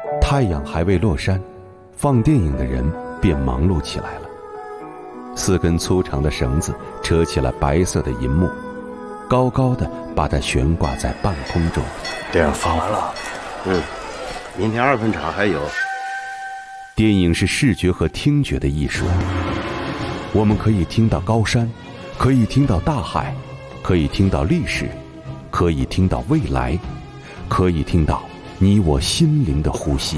太阳还未落山，放电影的人便忙碌起来了。4根粗长的绳子扯起了白色的银幕，高高的把它悬挂在半空中。 电影放完了， 明天2分场还有。 电影是视觉和听觉的艺术，我们可以听到高山，可以听到大海，可以听到历史，可以听到未来，可以听到你我心灵的呼吸。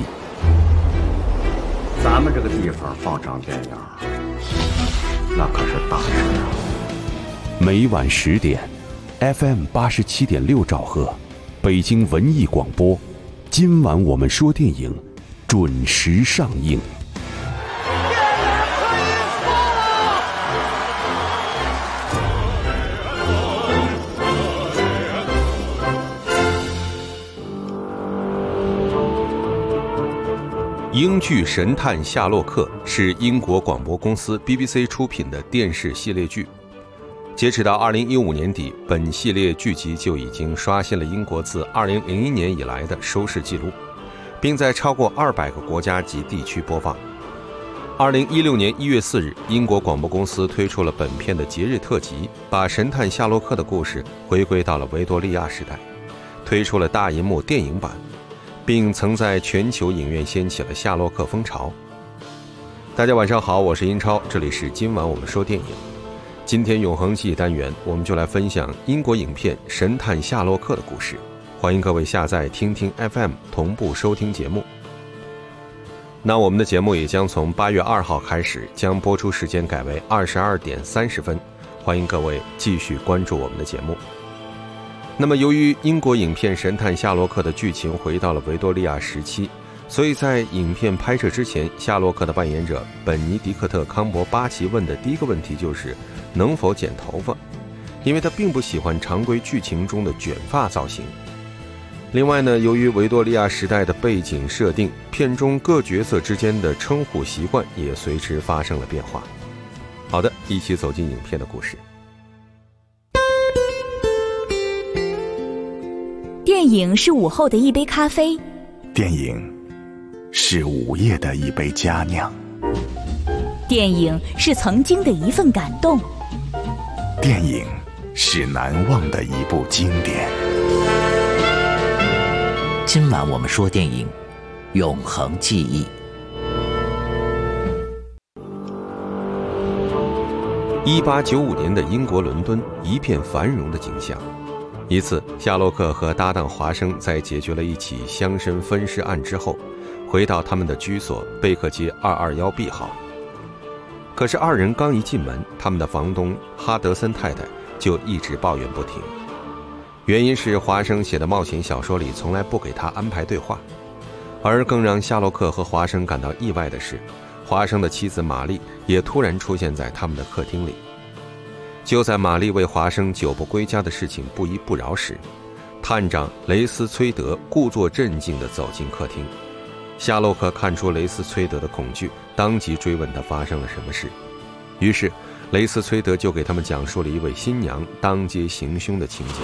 咱们这个地方放场电影，那可是大事啊！ 每晚10点 ，FM 87.6兆赫，北京文艺广播。今晚我们说电影，准时上映。 英剧《神探夏洛克》是英国广播公司 BBC 出品的电视系列剧。截止到2015年底，本系列剧集就已经刷新了英国自2001年以来的收视纪录，并在超过200个国家及地区播放。2016年1月4日，英国广播公司推出了本片的节日特辑，把神探夏洛克的故事回归到了维多利亚时代，推出了大银幕电影版，并曾在全球影院掀起了夏洛克风潮。大家晚上好，我是英超，这里是今晚我们说电影。今天永恒记忆单元，我们就来分享英国影片《神探夏洛克》的故事。欢迎各位下载听听 FM 同步收听节目。那我们的节目也将从8月2号开始，将播出时间改为22点30分。欢迎各位继续关注我们的节目。那么由于英国影片《神探夏洛克》的剧情回到了维多利亚时期，所以在影片拍摄之前，夏洛克的扮演者本尼迪克特·康伯巴奇问的第一个问题就是能否剪头发，因为他并不喜欢常规剧情中的卷发造型。另外呢，由于维多利亚时代的背景设定，片中各角色之间的称呼习惯也随之发生了变化。好的，一起走进影片的故事。 电影是午后的一杯咖啡， 电影是午夜的一杯佳酿， 电影是曾经的一份感动， 电影是难忘的一部经典。 今晚我们说电影，永恒记忆。 1895年的英国伦敦，一片繁荣的景象。一次，夏洛克和搭档华生在解决了一起乡绅分尸案之后，回到他们的居所贝克街221B 号。可是二人刚一进门，他们的房东哈德森太太就一直抱怨不停。原因是华生写的冒险小说里从来不给他安排对话。而更让夏洛克和华生感到意外的是，华生的妻子玛丽也突然出现在他们的客厅里。就在玛丽为华生久不归家的事情不依不饶时，探长雷斯崔德故作镇静地走进客厅。夏洛克看出雷斯崔德的恐惧，当即追问他发生了什么事。于是雷斯崔德就给他们讲述了一位新娘当街行凶的情节。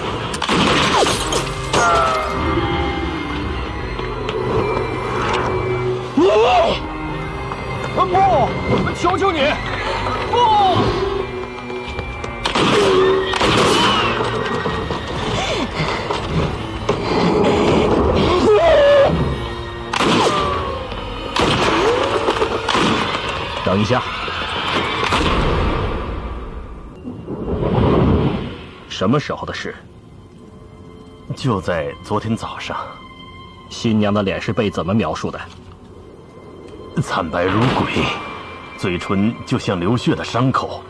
不！求求你，不！等一下，什么时候的事？ 就在昨天早上。 新娘的脸是被怎么描述的？ 惨白如鬼，嘴唇就像流血的伤口。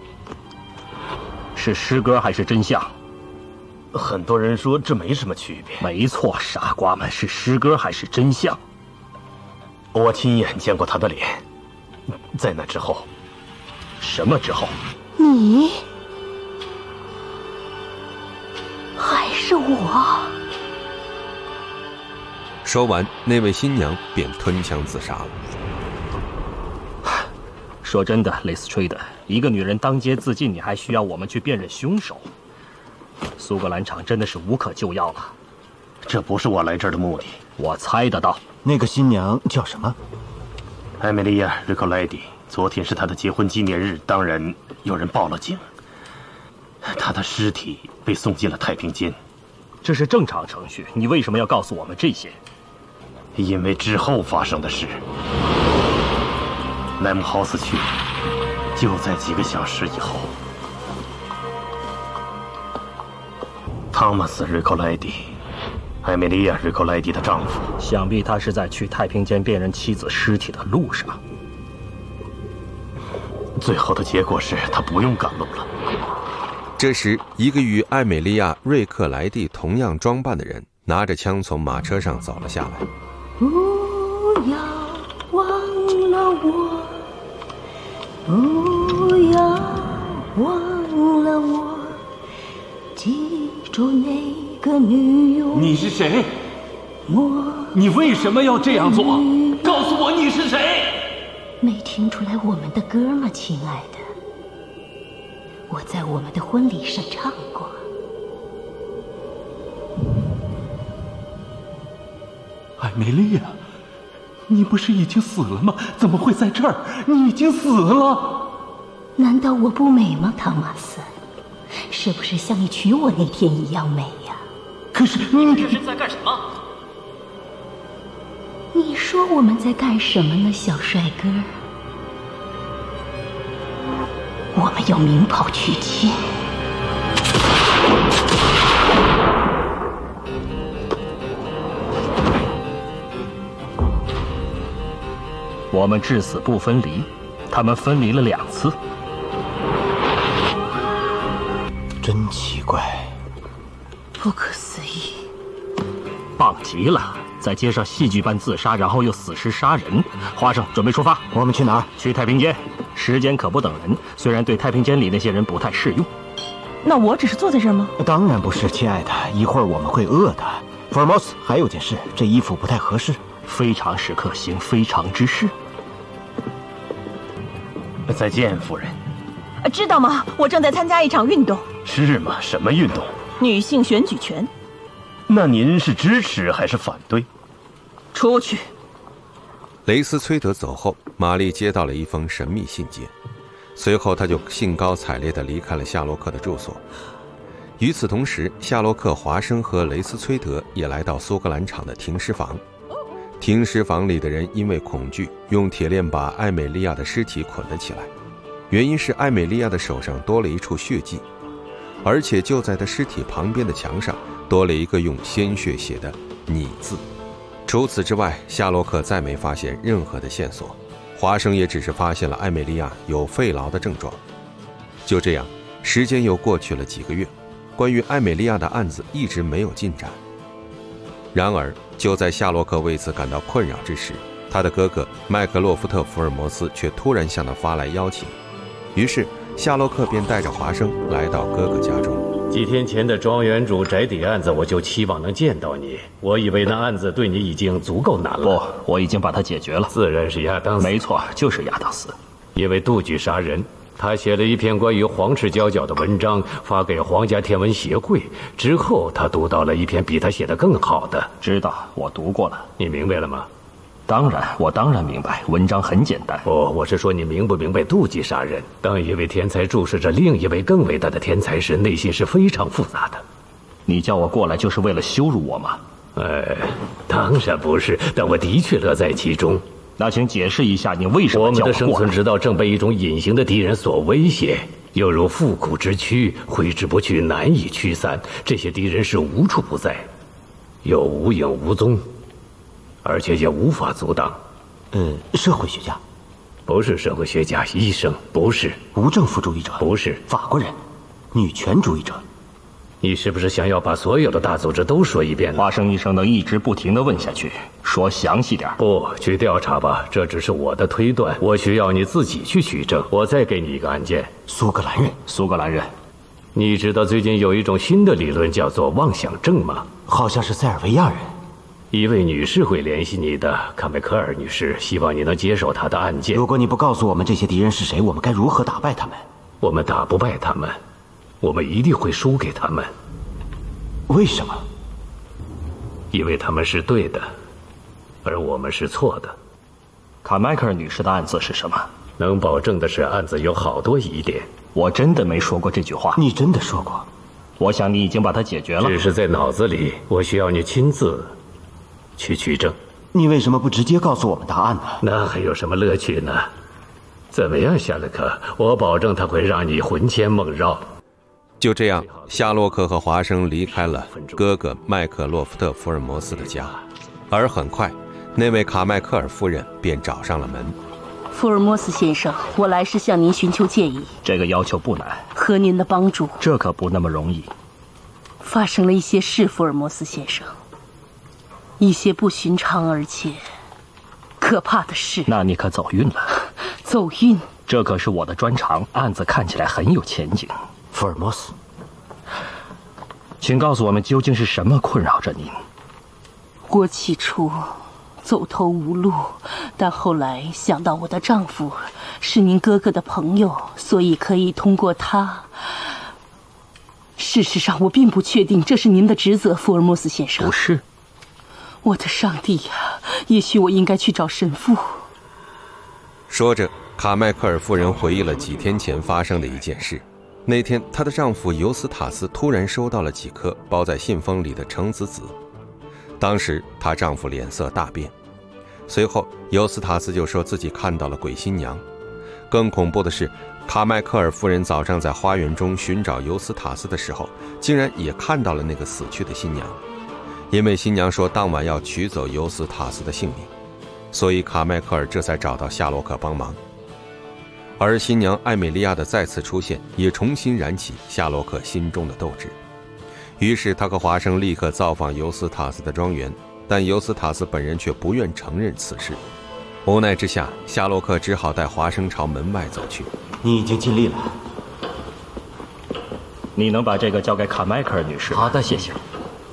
是诗歌还是真相？ 很多人说这没什么区别。 没错，傻瓜们，是诗歌还是真相？ 我亲眼见过他的脸。在那之后。 什么之后？ 你还是我？ 说完，那位新娘便吞枪自杀了。 说真的，雷斯吹的，一个女人当街自尽，你还需要我们去辨认凶手？苏格兰场真的是无可救药了。 这不是我来这儿的目的。 我猜得到， 那个新娘叫什么？ 艾米莉亚·瑞克莱蒂。昨天是她的结婚纪念日，当然有人报了警。她的尸体被送进了太平间。 这是正常程序，你为什么要告诉我们这些？ 因为之后发生的事。莱姆豪斯区就在几个小时以后。汤马斯·瑞克莱蒂，艾米莉亚·瑞克莱蒂的丈夫， 想必他是在去太平间辨认妻子尸体的路上。 最后的结果是他不用赶路了。 这时，一个与艾美莉亚·瑞克莱蒂同样装扮的人拿着枪从马车上走了下来。 不要忘了我，不要忘了我，记住那个女友。 你是谁？你为什么要这样做？告诉我你是谁？ 没听出来我们的歌吗，亲爱的？我在我们的婚礼上唱过。 艾梅莉亚，你不是已经死了吗？怎么会在这儿？你已经死了。 难道我不美吗，汤马斯？是不是像你娶我那天一样美呀？ 可是你这是在干什么？ 你说我们在干什么呢，小帅哥？我们要鸣炮娶亲。 我们至死不分离，他们分离了2次。 真奇怪， 不可思议， 棒极了！在街上戏剧般自杀，然后又死尸杀人。华生，准备出发。 我们去哪儿？ 去太平间。时间可不等人，虽然对太平间里那些人不太适用。 那我只是坐在这儿吗？ 当然不是，亲爱的，一会儿我们会饿的。福尔摩斯，还有件事，这衣服不太合适。 非常时刻行非常之事。 再见，夫人。 知道吗？我正在参加一场运动。 是吗？什么运动？ 女性选举权。 那您是支持还是反对？ 出去。 雷斯崔德走后，玛丽接到了一封神秘信件，随后他就兴高采烈地离开了夏洛克的住所。与此同时，夏洛克、华生和雷斯崔德也来到苏格兰场的停尸房。停尸房里的人因为恐惧，用铁链把艾美莉亚的尸体捆了起来，原因是艾美莉亚的手上多了一处血迹，而且就在她尸体旁边的墙上多了一个用鲜血写的“你”字。除此之外，夏洛克再没发现任何的线索，华生也只是发现了艾美莉亚有肺痨的症状。就这样，时间又过去了几个月，关于艾美莉亚的案子一直没有进展。然而，就在夏洛克为此感到困扰之时，他的哥哥麦克洛夫特·福尔摩斯却突然向他发来邀请，于是夏洛克便带着华生来到哥哥家中。 几天前的庄园主宅邸案子，我就期望能见到你。我以为那案子对你已经足够难了。 不，我已经把它解决了。 自然是亚当斯。 没错，就是亚当斯。 因为妒忌杀人，他写了一篇关于黄赤佼佼的文章，发给皇家天文协会。之后，他读到了一篇比他写的更好的。 知道，我读过了。 你明白了吗？ 当然，我当然明白，文章很简单。 我是说你明不明白妒忌杀人？当一位天才注视着另一位更伟大的天才时，内心是非常复杂的。 你叫我过来就是为了羞辱我吗？ 当然不是，但我的确乐在其中。 那请解释一下，你为什么叫我过来？ 我们的生存之道正被一种隐形的敌人所威胁，犹如腹股之躯，挥之不去，难以驱散。这些敌人是无处不在，又无影无踪，而且也无法阻挡。 社会学家？ 不是社会学家，医生不是， 无政府主义者不是， 法国人，女权主义者。 你是不是想要把所有的大组织都说一遍呢？ 华生医生能一直不停地问下去，说详细点。 不，去调查吧，这只是我的推断，我需要你自己去取证。我再给你一个案件。 苏格兰人。 你知道最近有一种新的理论叫做妄想症吗？ 好像是塞尔维亚人。 一位女士会联系你的，卡梅科尔女士，希望你能接手她的案件。 如果你不告诉我们这些敌人是谁，我们该如何打败他们？ 我们打不败他们，我们一定会输给他们。 为什么？ 因为他们是对的，而我们是错的。 卡迈克尔女士的案子是什么？ 能保证的是，案子有好多疑点。 我真的没说过这句话。 你真的说过？ 我想你已经把它解决了。 只是在脑子里，我需要你亲自去取证。 你为什么不直接告诉我们答案呢？ 那还有什么乐趣呢？怎么样，夏洛克？我保证他会让你魂牵梦绕。 就这样，夏洛克和华生离开了哥哥麦克洛夫特·福尔摩斯的家，而很快，那位卡迈克尔夫人便找上了门。 福尔摩斯先生，我来是向您寻求建议。 这个要求不难， 和您的帮助。 这可不那么容易。 发生了一些事，福尔摩斯先生，一些不寻常而且可怕的事。 那你可走运了。 走运？ 这可是我的专长，案子看起来很有前景。 福尔摩斯， 请告诉我们究竟是什么困扰着您？ 我起初走投无路，但后来想到我的丈夫是您哥哥的朋友，所以可以通过他。事实上，我并不确定这是您的职责，福尔摩斯先生。 不是。 我的上帝呀！也许我应该去找神父。 说着，卡迈克尔夫人回忆了几天前发生的一件事。那天，她的丈夫尤斯塔斯突然收到了几颗包在信封里的橙子籽。当时，她丈夫脸色大变。随后，尤斯塔斯就说自己看到了鬼新娘。更恐怖的是，卡迈克尔夫人早上在花园中寻找尤斯塔斯的时候，竟然也看到了那个死去的新娘。因为新娘说当晚要取走尤斯塔斯的性命，所以卡迈克尔这才找到夏洛克帮忙。而新娘艾美利亚的再次出现，也重新燃起夏洛克心中的斗志。于是他和华生立刻造访尤斯塔斯的庄园，但尤斯塔斯本人却不愿承认此事。无奈之下，夏洛克只好带华生朝门外走去。 你已经尽力了。 你能把这个交给卡迈克尔女士？ 好的，谢谢。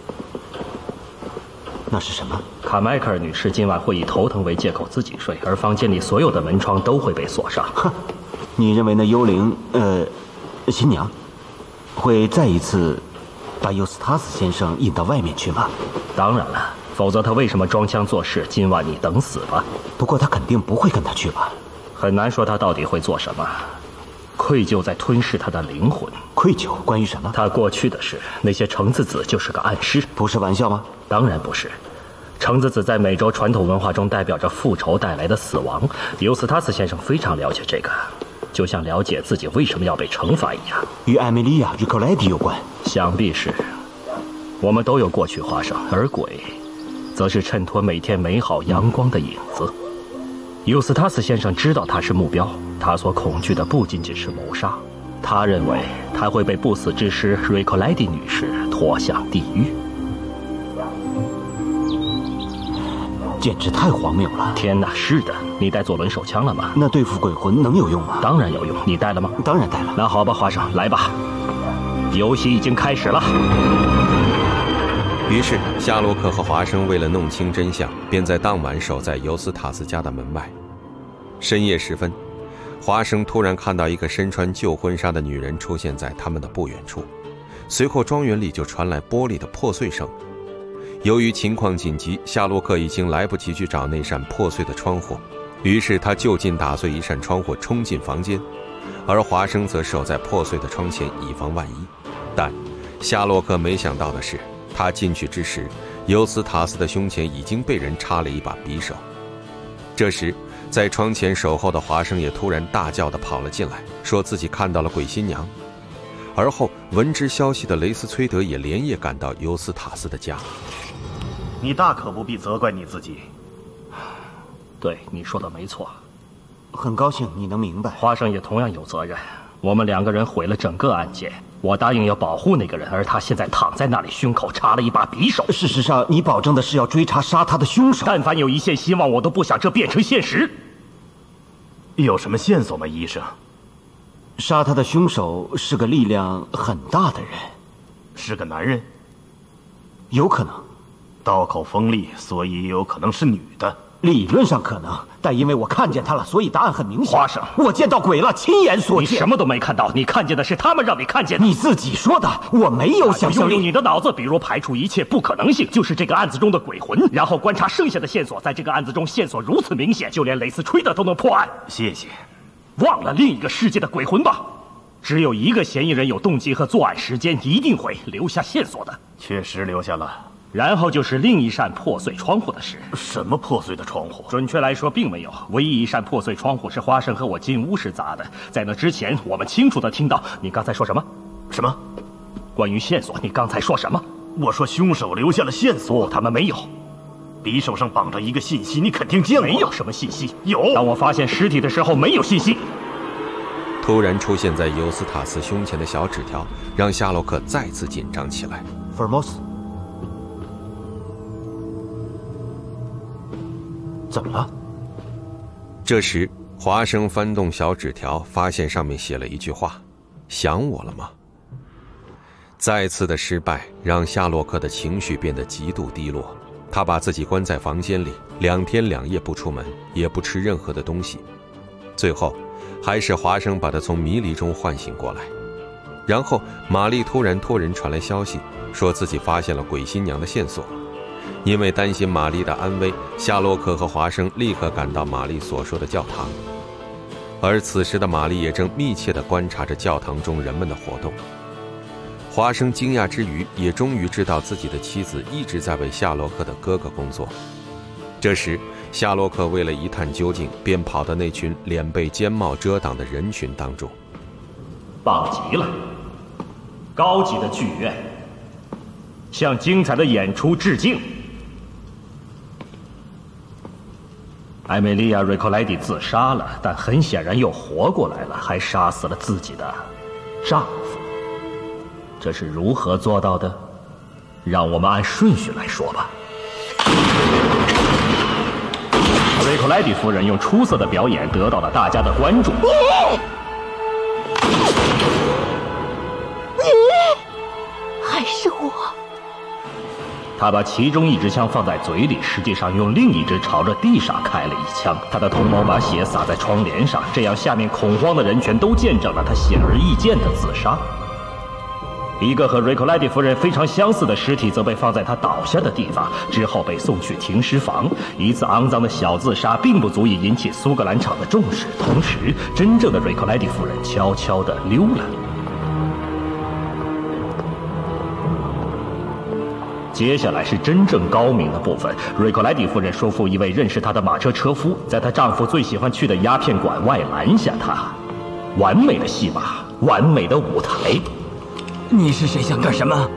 那是什么？ 卡迈克尔女士今晚会以头疼为借口自己睡，而房间里所有的门窗都会被锁上。 哼，你认为那幽灵，新娘，会再一次把尤斯塔斯先生引到外面去吗？ 当然了，否则他为什么装腔作势？今晚你等死吧。 不过他肯定不会跟他去吧？ 很难说他到底会做什么。愧疚在吞噬他的灵魂。 愧疚？关于什么？ 他过去的事。那些橙子籽就是个暗示。 不是玩笑吗？ 当然不是。橙子籽在美洲传统文化中代表着复仇带来的死亡。尤斯塔斯先生非常了解这个，就像了解自己为什么要被惩罚一样。 与艾米莉亚·瑞克莱蒂有关？ 想必是。我们都有过去发生，而鬼则是衬托每天美好阳光的影子。尤斯塔斯先生知道他是目标，他所恐惧的不仅仅是谋杀，他认为他会被不死之师瑞克莱蒂女士拖向地狱。 简直太荒谬了！ 天哪，是的。你带左轮手枪了吗？ 那对付鬼魂能有用吗？ 当然有用。你带了吗？ 当然带了。 那好吧，华生，来吧，游戏已经开始了。 于是夏洛克和华生为了弄清真相，便在当晚守在尤斯塔斯家的门外。深夜时分，华生突然看到一个身穿旧婚纱的女人出现在他们的不远处，随后庄园里就传来玻璃的破碎声。由于情况紧急，夏洛克已经来不及去找那扇破碎的窗户，于是他就近打碎一扇窗户冲进房间，而华生则守在破碎的窗前以防万一。但夏洛克没想到的是，他进去之时，尤斯塔斯的胸前已经被人插了一把匕首。这时在窗前守候的华生也突然大叫地跑了进来，说自己看到了鬼新娘。而后闻知消息的雷斯崔德也连夜赶到尤斯塔斯的家。 你大可不必责怪你自己。 对，你说的没错。 很高兴你能明白。 华生也同样有责任。我们两个人毁了整个案件。我答应要保护那个人，而他现在躺在那里，胸口插了一把匕首。 事实上，你保证的是要追查杀他的凶手。 但凡有一线希望，我都不想这变成现实。 有什么线索吗，医生？ 杀他的凶手是个力量很大的人。 是个男人？ 有可能。 刀口锋利，所以有可能是女的。 理论上可能，但因为我看见他了，所以答案很明显。 花生， 我见到鬼了，亲眼所见。 你什么都没看到，你看见的是他们让你看见的。 你自己说的，我没有想象力。 用你的脑子，比如排除一切不可能性，就是这个案子中的鬼魂，然后观察剩下的线索。在这个案子中，线索如此明显，就连蕾丝吹的都能破案。 谢谢。 忘了另一个世界的鬼魂吧。只有一个嫌疑人有动机和作案时间，一定会留下线索的。 确实留下了。 然后就是另一扇破碎窗户的事。 什么破碎的窗户？ 准确来说，并没有。唯一一扇破碎窗户是花生和我进屋时砸的。在那之前，我们清楚地听到你刚才说什么？ 什么？ 关于线索，你刚才说什么？ 我说凶手留下了线索。 不，他们没有。 匕首上绑着一个信息，你肯定见过。 没有什么信息。 有。 当我发现尸体的时候，没有信息。 突然出现在尤斯塔斯胸前的小纸条，让夏洛克再次紧张起来。 福尔摩斯。怎么了？ 这时，华生翻动小纸条，发现上面写了一句话：“想我了吗？”再次的失败让夏洛克的情绪变得极度低落，他把自己关在房间里，2天2夜不出门，也不吃任何的东西。最后，还是华生把他从迷离中唤醒过来。然后，玛丽突然托人传来消息，说自己发现了鬼新娘的线索。因为担心玛丽的安危，夏洛克和华生立刻赶到玛丽所说的教堂。而此时的玛丽也正密切地观察着教堂中人们的活动。华生惊讶之余，也终于知道自己的妻子一直在为夏洛克的哥哥工作。这时，夏洛克为了一探究竟，便跑到那群脸被尖帽遮挡的人群当中。 棒极了！高级的剧院，向精彩的演出致敬。艾美利亚·瑞克莱蒂自杀了，但很显然又活过来了，还杀死了自己的丈夫。这是如何做到的？让我们按顺序来说吧。瑞克莱蒂夫人用出色的表演得到了大家的关注。 还是我。 他把其中一支枪放在嘴里，实际上用另一支朝着地上开了一枪。他的同谋把血洒在窗帘上，这样下面恐慌的人全都见证了他显而易见的自杀。一个和瑞克莱蒂夫人非常相似的尸体则被放在他倒下的地方，之后被送去停尸房。一次肮脏的小自杀并不足以引起苏格兰场的重视，同时真正的瑞克莱蒂夫人悄悄地溜了。接下来是真正高明的部分。瑞克莱蒂夫人说服一位认识她的马车车夫，在她丈夫最喜欢去的鸦片馆外拦下他。完美的戏码，完美的舞台。 你是谁？想干什么？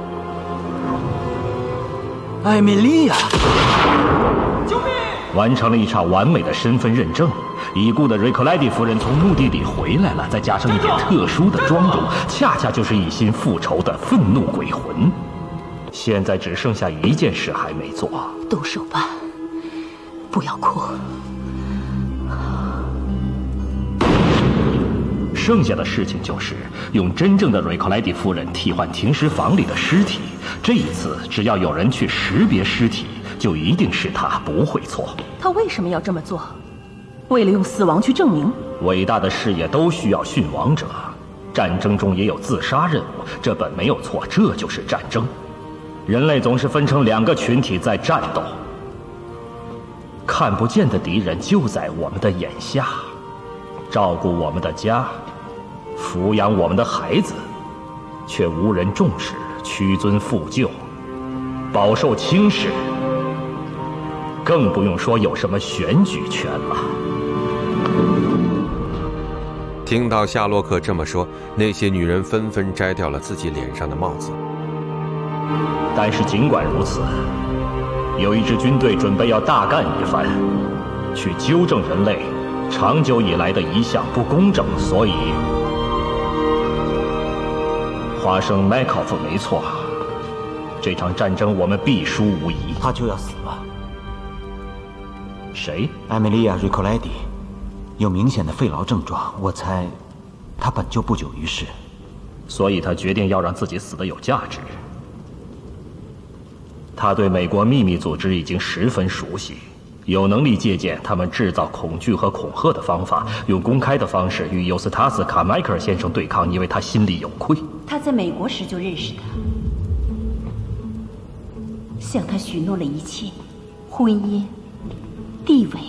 艾米莉亚！ 救命！完成了一场完美的身份认证。已故的瑞克莱蒂夫人从墓地里回来了，再加上一点特殊的庄重，恰恰就是一心复仇的愤怒鬼魂。现在只剩下一件事还没做。 动手吧，不要哭。 剩下的事情就是用真正的瑞克莱蒂夫人替换停尸房里的尸体。这一次，只要有人去识别尸体，就一定是他，不会错。 他为什么要这么做？为了用死亡去证明。 伟大的事业都需要殉亡者，战争中也有自杀任务，这本没有错，这就是战争。人类总是分成2个群体在战斗，看不见的敌人就在我们的眼下，照顾我们的家，抚养我们的孩子，却无人重视，屈尊附就，饱受轻视，更不用说有什么选举权了。 听到夏洛克这么说，那些女人纷纷摘掉了自己脸上的帽子。 但是尽管如此，有一支军队准备要大干一番，去纠正人类长久以来的一项不公正，所以花生麦考夫没错，这场战争我们必输无疑。 他就要死了。 谁？ 艾米莉亚·瑞克莱蒂有明显的肺痨症状，我猜他本就不久于世， 所以他决定要让自己死得有价值。他对美国秘密组织已经十分熟悉， 有能力借鉴他们制造恐惧和恐吓的方法，用公开的方式与尤斯塔斯·卡迈克尔先生对抗，因为他心里有愧。 他在美国时就认识他，向他许诺了一切，婚姻、地位。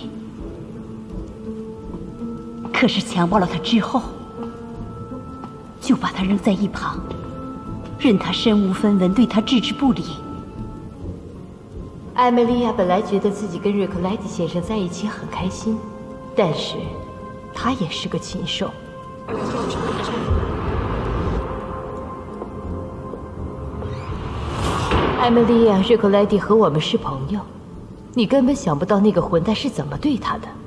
可是强暴了他之后，就把他扔在一旁，任他身无分文，对他置之不理。 艾梅莉亚本来觉得自己跟瑞克莱蒂先生在一起很开心，但是他也是个禽兽。艾梅莉亚，瑞克莱蒂和我们是朋友，你根本想不到那个混蛋是怎么对他的。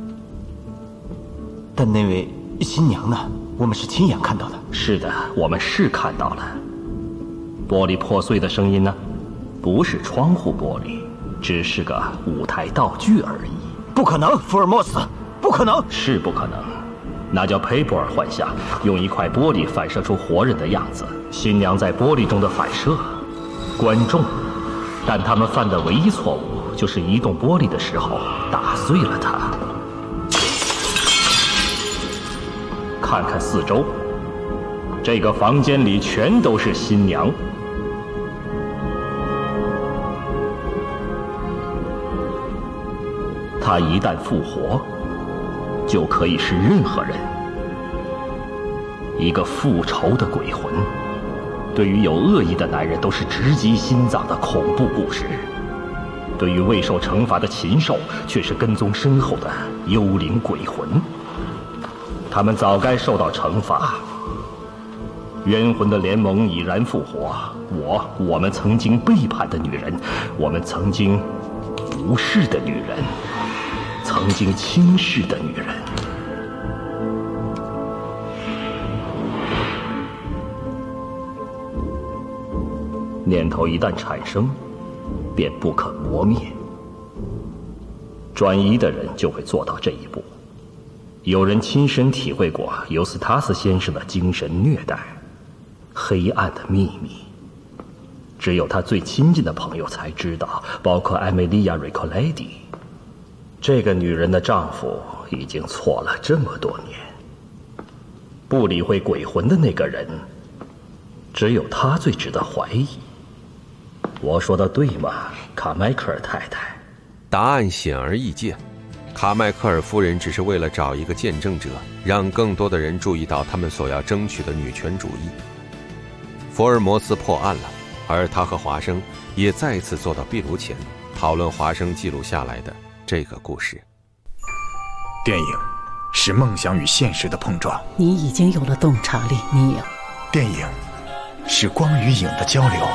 但那位新娘呢？我们是亲眼看到的。 是的，我们是看到了。玻璃破碎的声音呢？不是窗户玻璃，只是个舞台道具而已。 不可能，福尔摩斯，不可能， 是不可能。那叫佩布尔幻象，用一块玻璃反射出活人的样子。新娘在玻璃中的反射，观众，但他们犯的唯一错误就是移动玻璃的时候打碎了它。看看四周，这个房间里全都是新娘。他一旦复活，就可以是任何人。一个复仇的鬼魂，对于有恶意的男人都是直击心脏的恐怖故事；对于未受惩罚的禽兽，却是跟踪身后的幽灵鬼魂。他们早该受到惩罚。冤魂的联盟已然复活，我们曾经背叛的女人，我们曾经无视的女人，曾经轻视的女人。念头一旦产生，便不可磨灭。专一的人就会做到这一步。有人亲身体会过尤斯塔斯先生的精神虐待，黑暗的秘密，只有他最亲近的朋友才知道，包括艾梅莉亚·瑞克莱蒂。这个女人的丈夫已经错了这么多年。不理会鬼魂的那个人，只有他最值得怀疑。我说的对吗，卡迈克尔太太？ 答案显而易见，卡迈克尔夫人只是为了找一个见证者，让更多的人注意到他们所要争取的女权主义。福尔摩斯破案了，而他和华生也再次坐到壁炉前，讨论华生记录下来的这个故事。 电影是梦想与现实的碰撞， 你已经有了洞察力，你有。 电影是光与影的交流，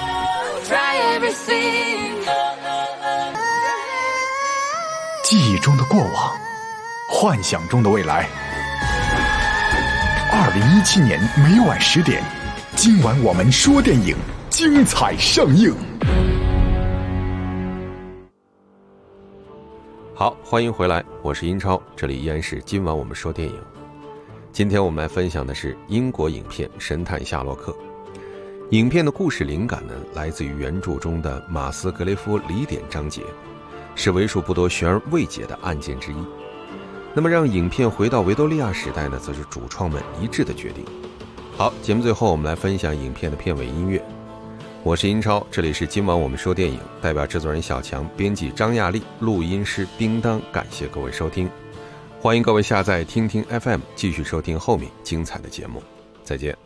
记忆中的过往，幻想中的未来。2017年每晚10点，今晚我们说电影，精彩上映。 好，欢迎回来，我是英超，这里依然是今晚我们说电影。今天我们来分享的是英国影片《神探夏洛克》。影片的故事灵感呢，来自于原著中的马斯格雷夫疑点章节，是为数不多悬而未解的案件之一。那么让影片回到维多利亚时代呢，则是主创们一致的决定。好，节目最后我们来分享影片的片尾音乐。我是英超，这里是今晚我们说电影，代表制作人小强，编辑张亚丽，录音师叮当，感谢各位收听。欢迎各位下载听听 FM， 继续收听后面精彩的节目。再见。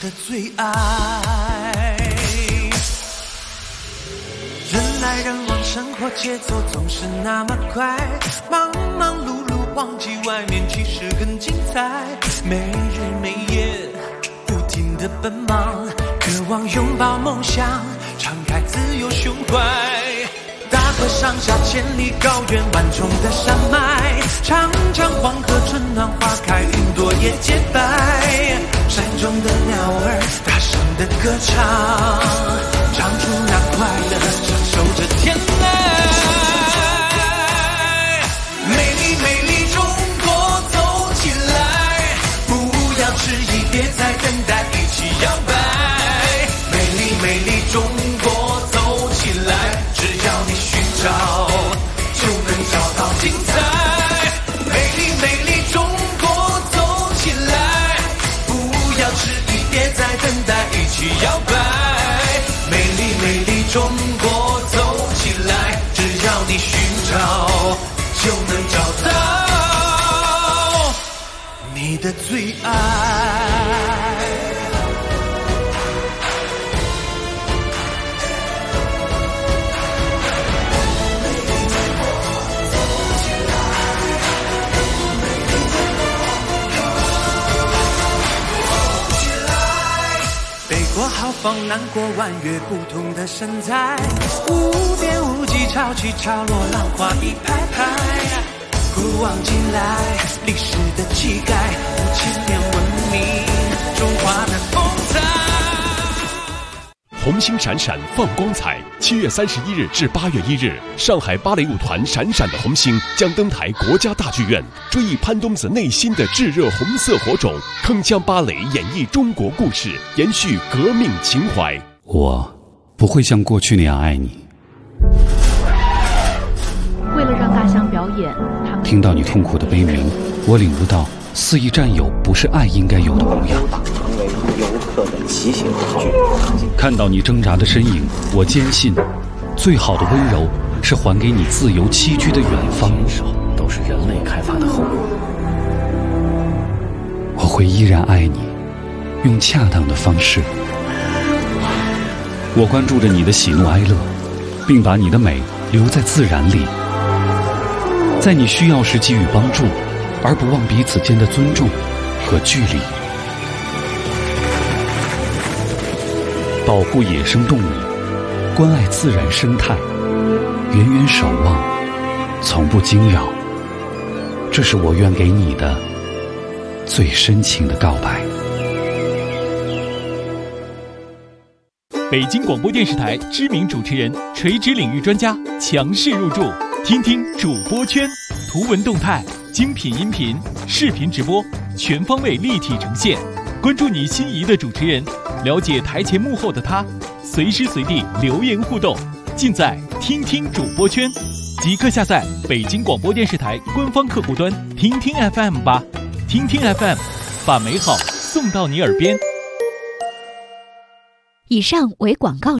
的最爱。人来人往，生活节奏总是那么快，忙忙碌碌，忘记外面其实更精彩。没日没夜，不停地奔忙，渴望拥抱梦想，敞开自由胸怀。大河上下千里高原，万重的山脉，长江黄河春暖花开，云朵也洁白。山中的鸟儿大声的歌唱，唱出那快乐，享受着天籁。美丽美丽中国走起来，不要迟疑，别再等待，一起摇摆。美丽美丽中国走起来，只要你寻找就能找到精彩。美丽美丽中国走起来，不要迟疑，别再等待，一起摇摆。美丽美丽中国走起来，只要你寻找就能找到你的最爱。过豪放，难过弯月，不同的身材，无边无际，潮起潮落，浪花一排排。古往今来，历史的气概，5000年文明，中华的风采。 红星闪闪放光彩，7月31日至8月1日，上海芭蕾舞团闪闪的红星将登台国家大剧院，追忆潘冬子内心的炙热红色火种，铿锵芭蕾演绎中国故事，延续革命情怀。 我不会像过去那样爱你。 为了让大象表演，他们听到你痛苦的悲鸣，我领悟到肆意占有不是爱应该有的模样。 成为游客的骑行道具。 看到你挣扎的身影，我坚信，最好的温柔是还给你自由栖居的远方。 都是人类开发的后果。 我会依然爱你，用恰当的方式。我关注着你的喜怒哀乐，并把你的美留在自然里，在你需要时给予帮助，而不忘彼此间的尊重和距离。保护野生动物，关爱自然生态，远远守望，从不惊扰。这是我愿给你的最深情的告白。 北京广播电视台知名主持人、垂直领域专家强势入驻，听听主播圈，图文动态、精品音频、视频直播，全方位立体呈现。关注你心仪的主持人，了解台前幕后的他，随时随地留言互动，尽在听听主播圈。即刻下载北京广播电视台官方客户端听听 FM 吧，听听 FM， 把美好送到你耳边。 以上为广告。